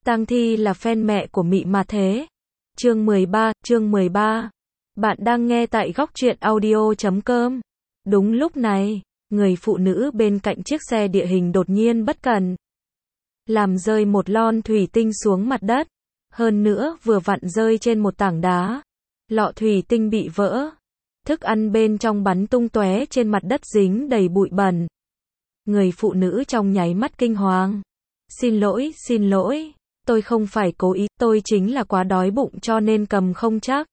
Tang Thi là fan mẹ của Mị mà thế. Chương 13. Bạn đang nghe tại góc truyện audio.com. Đúng lúc này, người phụ nữ bên cạnh chiếc xe địa hình đột nhiên bất cẩn, làm rơi một lon thủy tinh xuống mặt đất. Hơn nữa vừa vặn rơi trên một tảng đá. Lọ thủy tinh bị vỡ. Thức ăn bên trong bắn tung tóe trên mặt đất dính đầy bụi bẩn. Người phụ nữ trong nháy mắt kinh hoàng. Xin lỗi, tôi không phải cố ý, tôi chính là quá đói bụng cho nên cầm không chắc.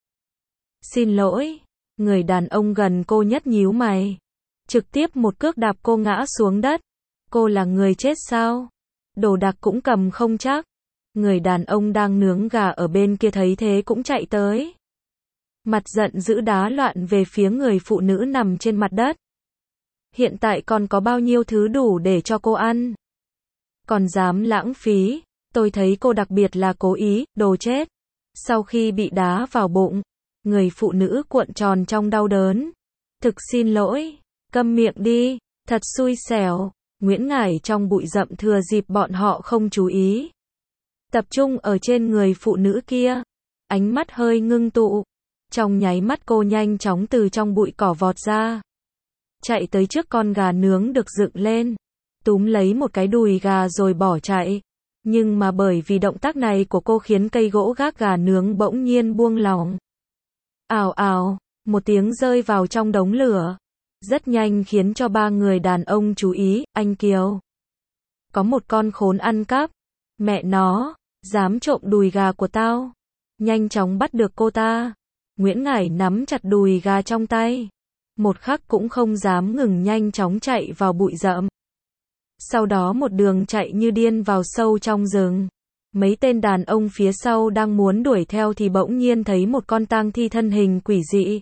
Xin lỗi. Người đàn ông gần cô nhất nhíu mày. Trực tiếp một cước đạp cô ngã xuống đất. Cô là người chết sao? Đồ đạc cũng cầm không chắc. Người đàn ông đang nướng gà ở bên kia thấy thế cũng chạy tới. Mặt giận dữ đá loạn về phía người phụ nữ nằm trên mặt đất. Hiện tại còn có bao nhiêu thứ đủ để cho cô ăn? Còn dám lãng phí, tôi thấy cô đặc biệt là cố ý, đồ chết. Sau khi bị đá vào bụng, người phụ nữ cuộn tròn trong đau đớn. Thực xin lỗi, câm miệng đi, thật xui xẻo. Nguyễn Ngải trong bụi rậm thừa dịp bọn họ không chú ý. Tập trung ở trên người phụ nữ kia. Ánh mắt hơi ngưng tụ. Trong nháy mắt cô nhanh chóng từ trong bụi cỏ vọt ra. Chạy tới trước con gà nướng được dựng lên. Túm lấy một cái đùi gà rồi bỏ chạy. Nhưng mà bởi vì động tác này của cô khiến cây gỗ gác gà nướng bỗng nhiên buông lỏng. Ào ào, một tiếng rơi vào trong đống lửa. Rất nhanh khiến cho ba người đàn ông chú ý, anh Kiều. Có một con khốn ăn cắp. Mẹ nó, dám trộm đùi gà của tao. Nhanh chóng bắt được cô ta. Nguyễn Ngải nắm chặt đùi gà trong tay. Một khắc cũng không dám ngừng nhanh chóng chạy vào bụi rậm. Sau đó một đường chạy như điên vào sâu trong rừng. Mấy tên đàn ông phía sau đang muốn đuổi theo thì bỗng nhiên thấy một con tang thi thân hình quỷ dị.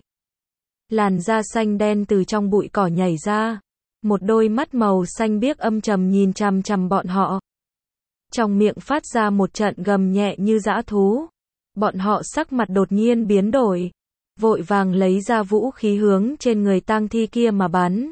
Làn da xanh đen từ trong bụi cỏ nhảy ra. Một đôi mắt màu xanh biếc âm trầm nhìn chằm chằm bọn họ. Trong miệng phát ra một trận gầm nhẹ như dã thú. Bọn họ sắc mặt đột nhiên biến đổi. Vội vàng lấy ra vũ khí hướng trên người tang thi kia mà bắn.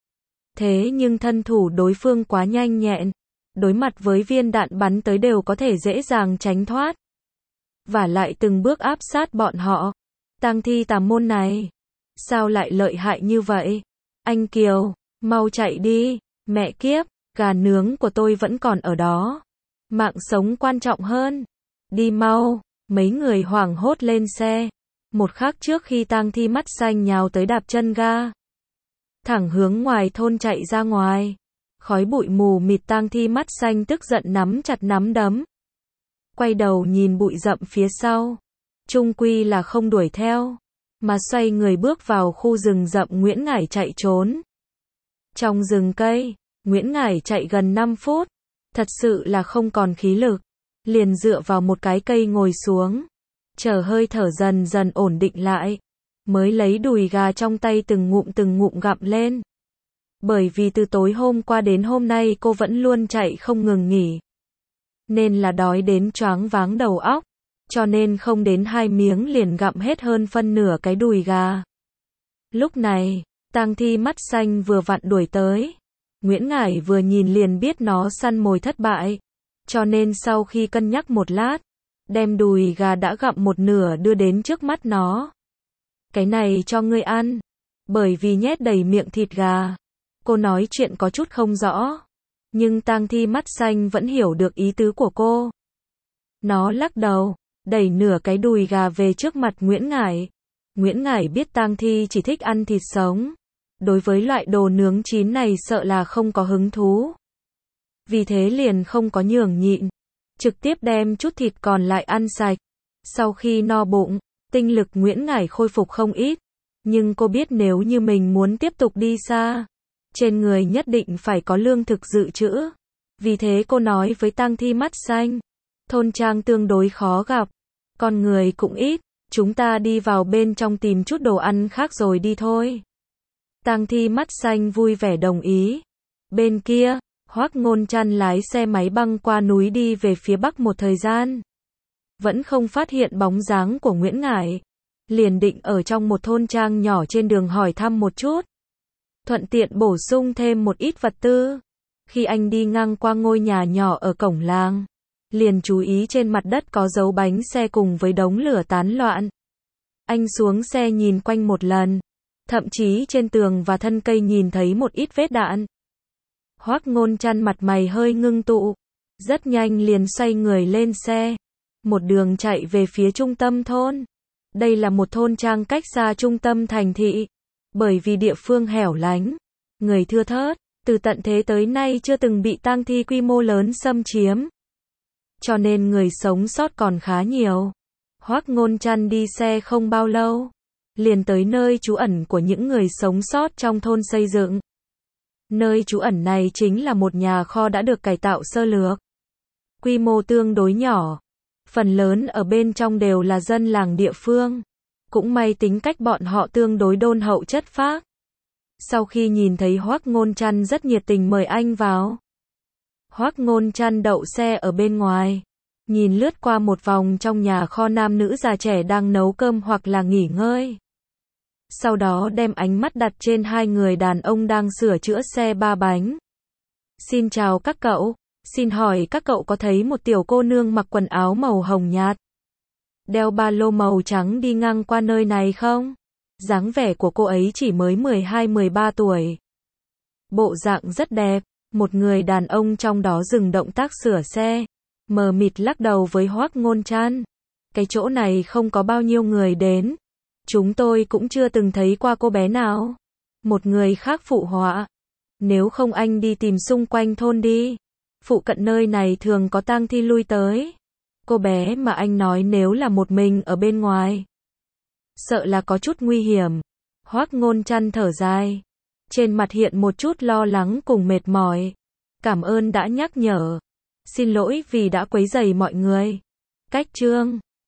Thế nhưng thân thủ đối phương quá nhanh nhẹn. Đối mặt với viên đạn bắn tới đều có thể dễ dàng tránh thoát. Và lại từng bước áp sát bọn họ. Tang thi tà môn này. Sao lại lợi hại như vậy? Anh Kiều, mau chạy đi. Mẹ kiếp, gà nướng của tôi vẫn còn ở đó. Mạng sống quan trọng hơn. Đi mau. Mấy người hoảng hốt lên xe. Một khắc trước khi tang thi mắt xanh nhào tới đạp chân ga. Thẳng hướng ngoài thôn chạy ra ngoài. Khói bụi mù mịt tang thi mắt xanh tức giận nắm chặt nắm đấm. Quay đầu nhìn bụi rậm phía sau. Chung quy là không đuổi theo. Mà xoay người bước vào khu rừng rậm Nguyễn Ngải chạy trốn. Trong rừng cây, Nguyễn Ngải chạy gần 5 phút. Thật sự là không còn khí lực. Liền dựa vào một cái cây ngồi xuống. Chờ hơi thở dần dần ổn định lại. Mới lấy đùi gà trong tay từng ngụm gặm lên. Bởi vì từ tối hôm qua đến hôm nay cô vẫn luôn chạy không ngừng nghỉ. Nên là đói đến choáng váng đầu óc. Cho nên không đến 2 miếng liền gặm hết hơn phân nửa cái đùi gà. Lúc này, tang thi mắt xanh vừa vặn đuổi tới. Nguyễn Ngải vừa nhìn liền biết nó săn mồi thất bại. Cho nên sau khi cân nhắc một lát, đem đùi gà đã gặm một nửa đưa đến trước mắt nó. Cái này cho ngươi ăn. Bởi vì nhét đầy miệng thịt gà. Cô nói chuyện có chút không rõ. Nhưng tang thi mắt xanh vẫn hiểu được ý tứ của cô. Nó lắc đầu, đẩy nửa cái đùi gà về trước mặt Nguyễn Ngải. Nguyễn Ngải biết tang thi chỉ thích ăn thịt sống. Đối với loại đồ nướng chín này sợ là không có hứng thú. Vì thế liền không có nhường nhịn. Trực tiếp đem chút thịt còn lại ăn sạch. Sau khi no bụng, tinh lực Nguyễn Ngải khôi phục không ít. Nhưng cô biết nếu như mình muốn tiếp tục đi xa, trên người nhất định phải có lương thực dự trữ. Vì thế cô nói với tang thi mắt xanh. Thôn trang tương đối khó gặp. Con người cũng ít. Chúng ta đi vào bên trong tìm chút đồ ăn khác rồi đi thôi. Tang thi mắt xanh vui vẻ đồng ý. Bên kia, Hoắc Ngôn Trăn lái xe máy băng qua núi đi về phía bắc một thời gian. Vẫn không phát hiện bóng dáng của Nguyễn Ngải. Liền định ở trong một thôn trang nhỏ trên đường hỏi thăm một chút. Thuận tiện bổ sung thêm một ít vật tư. Khi anh đi ngang qua ngôi nhà nhỏ ở cổng làng, liền chú ý trên mặt đất có dấu bánh xe cùng với đống lửa tán loạn. Anh xuống xe nhìn quanh một lần, thậm chí trên tường và thân cây nhìn thấy một ít vết đạn. Hoắc Ngôn Trăn mặt mày hơi ngưng tụ, rất nhanh liền xoay người lên xe, một đường chạy về phía trung tâm thôn. Đây là một thôn trang cách xa trung tâm thành thị, bởi vì địa phương hẻo lánh, người thưa thớt, từ tận thế tới nay chưa từng bị tang thi quy mô lớn xâm chiếm, cho nên người sống sót còn khá nhiều. Hoắc Ngôn Trăn đi xe không bao lâu, liền tới nơi trú ẩn của những người sống sót trong thôn xây dựng. Nơi trú ẩn này chính là một nhà kho đã được cải tạo sơ lược, quy mô tương đối nhỏ, phần lớn ở bên trong đều là dân làng địa phương. Cũng may tính cách bọn họ tương đối đôn hậu chất phác. Sau khi nhìn thấy Hoắc Ngôn Trăn rất nhiệt tình mời anh vào. Hoắc Ngôn Trăn đậu xe ở bên ngoài, nhìn lướt qua một vòng trong nhà kho nam nữ già trẻ đang nấu cơm hoặc là nghỉ ngơi. Sau đó đem ánh mắt đặt trên hai người đàn ông đang sửa chữa xe ba bánh. Xin chào các cậu, xin hỏi các cậu có thấy một tiểu cô nương mặc quần áo màu hồng nhạt, đeo ba lô màu trắng đi ngang qua nơi này không? Dáng vẻ của cô ấy chỉ mới 12-13 tuổi. Bộ dạng rất đẹp, một người đàn ông trong đó dừng động tác sửa xe, mờ mịt lắc đầu với Hoắc Ngôn Trăn. Cái chỗ này không có bao nhiêu người đến. Chúng tôi cũng chưa từng thấy qua cô bé nào. Một người khác phụ họa. Nếu không anh đi tìm xung quanh thôn đi. Phụ cận nơi này thường có tang thi lui tới. Cô bé mà anh nói nếu là một mình ở bên ngoài, sợ là có chút nguy hiểm. Hoắc Ngôn Trăn thở dài, trên mặt hiện một chút lo lắng cùng mệt mỏi. Cảm ơn đã nhắc nhở. Xin lỗi vì đã quấy rầy mọi người. Cách chương